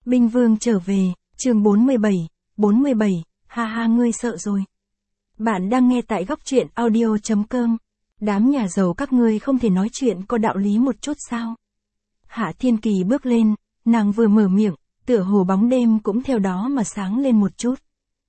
Binh Vương trở về, chương 47, ha ha ngươi sợ rồi. Bạn đang nghe tại góc truyện audio.com. Đám nhà giàu các ngươi không thể nói chuyện có đạo lý một chút sao? Hạ Thiên Kỳ bước lên, nàng vừa mở miệng, tựa hồ bóng đêm cũng theo đó mà sáng lên một chút.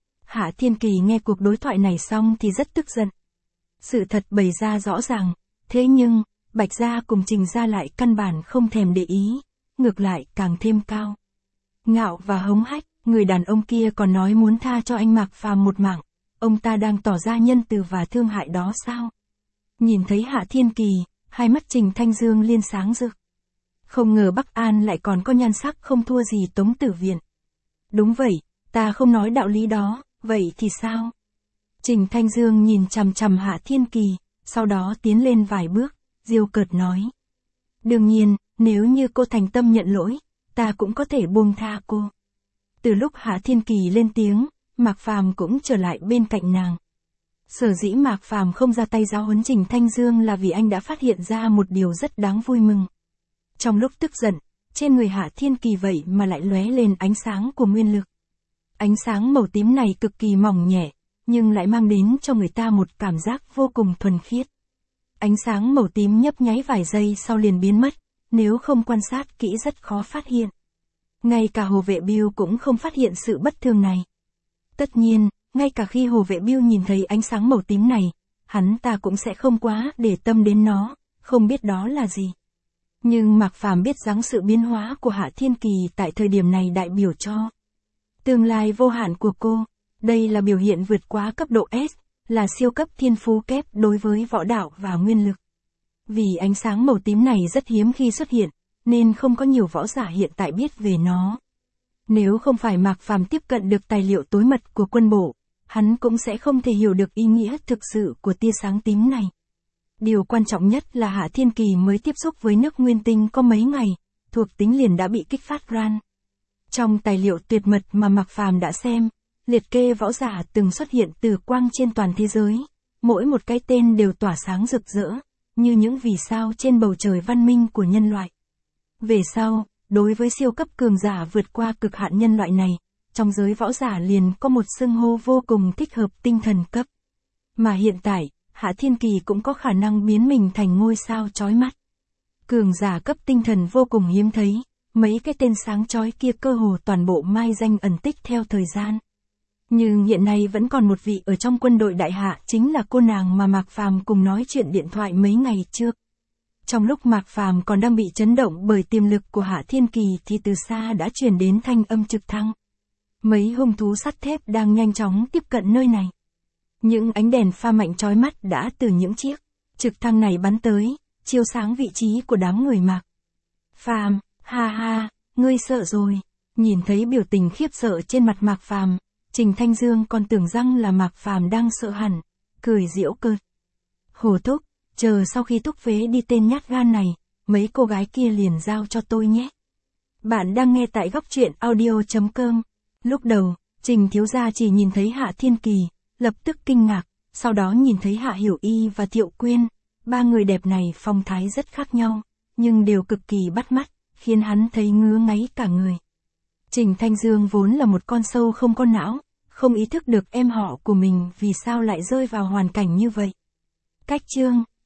Hạ Thiên Kỳ nghe cuộc đối thoại này xong thì rất tức giận. Sự thật bày ra rõ ràng, thế nhưng, Bạch Gia cùng Trình Gia lại căn bản không thèm để ý, ngược lại càng thêm cao ngạo và hống hách, người đàn ông kia còn nói muốn tha cho anh Mạc Phàm một mạng, ông ta đang tỏ ra nhân từ và thương hại đó sao? Nhìn thấy Hạ Thiên Kỳ, hai mắt Trình Thanh Dương liên sáng rực. Không ngờ Bắc An lại còn có nhan sắc không thua gì Tống Tử Viện. Đúng vậy, ta không nói đạo lý đó, vậy thì sao? Trình Thanh Dương nhìn chằm chằm Hạ Thiên Kỳ, sau đó tiến lên vài bước, diêu cợt nói. Đương nhiên, nếu như cô thành tâm nhận lỗi, ta cũng có thể buông tha cô. Từ lúc Hạ Thiên Kỳ lên tiếng, Mạc Phàm cũng trở lại bên cạnh nàng. Sở dĩ Mạc Phàm không ra tay giáo huấn Trình Thanh Dương là vì anh đã phát hiện ra một điều rất đáng vui mừng. Trong lúc tức giận, trên người Hạ Thiên Kỳ vậy mà lại lóe lên ánh sáng của nguyên lực. Ánh sáng màu tím này cực kỳ mỏng nhẹ, nhưng lại mang đến cho người ta một cảm giác vô cùng thuần khiết. Ánh sáng màu tím nhấp nháy vài giây sau liền biến mất, nếu không quan sát kỹ rất khó phát hiện. Ngay cả Hồ Vệ Biêu cũng không phát hiện sự bất thường này. Tất nhiên, ngay cả khi Hồ Vệ Biêu nhìn thấy ánh sáng màu tím này, hắn ta cũng sẽ không quá để tâm đến nó, không biết đó là gì. Nhưng Mạc Phàm biết rằng sự biến hóa của Hạ Thiên Kỳ tại thời điểm này đại biểu cho tương lai vô hạn của cô. Đây là biểu hiện vượt quá cấp độ S, là siêu cấp thiên phú kép đối với võ đạo và nguyên lực. Vì ánh sáng màu tím này rất hiếm khi xuất hiện, nên không có nhiều võ giả hiện tại biết về nó. Nếu không phải Mạc Phàm tiếp cận được tài liệu tối mật của quân bộ, hắn cũng sẽ không thể hiểu được ý nghĩa thực sự của tia sáng tím này. Điều quan trọng nhất là Hạ Thiên Kỳ mới tiếp xúc với nước nguyên tinh có mấy ngày, thuộc tính liền đã bị kích phát ran. Trong tài liệu tuyệt mật mà Mạc Phàm đã xem, liệt kê võ giả từng xuất hiện từ quang trên toàn thế giới, mỗi một cái tên đều tỏa sáng rực rỡ, như những vì sao trên bầu trời văn minh của nhân loại. Về sau, đối với siêu cấp cường giả vượt qua cực hạn nhân loại này, trong giới võ giả liền có một xưng hô vô cùng thích hợp tinh thần cấp. Mà hiện tại, Hạ Thiên Kỳ cũng có khả năng biến mình thành ngôi sao chói mắt. Cường giả cấp tinh thần vô cùng hiếm thấy, mấy cái tên sáng chói kia cơ hồ toàn bộ mai danh ẩn tích theo thời gian. Nhưng hiện nay vẫn còn một vị ở trong quân đội đại hạ chính là cô nàng mà Mạc Phàm cùng nói chuyện điện thoại mấy ngày trước. Trong lúc Mạc Phàm còn đang bị chấn động bởi tiềm lực của Hạ Thiên Kỳ thì từ xa đã truyền đến thanh âm trực thăng. Mấy hung thú sắt thép đang nhanh chóng tiếp cận nơi này. Những ánh đèn pha mạnh chói mắt đã từ những chiếc trực thăng này bắn tới, chiếu sáng vị trí của đám người Mạc Phàm. Ha ha, ngươi sợ rồi. Nhìn thấy biểu tình khiếp sợ trên mặt Mạc Phàm, Trình Thanh Dương còn tưởng rằng là Mạc Phàm đang sợ hẳn, cười giễu cợt. Hồ thúc, chờ sau khi thúc phế đi tên nhát gan này, mấy cô gái kia liền giao cho tôi nhé. Bạn đang nghe tại góc truyện audio.com. Lúc đầu, Trình thiếu gia chỉ nhìn thấy Hạ Thiên Kỳ, lập tức kinh ngạc, sau đó nhìn thấy Hạ Hiểu Y và Thiệu Quyên, ba người đẹp này phong thái rất khác nhau, nhưng đều cực kỳ bắt mắt, khiến hắn thấy ngứa ngáy cả người. Trình Thanh Dương vốn là một con sâu không có não, không ý thức được em họ của mình vì sao lại rơi vào hoàn cảnh như vậy. Cách chương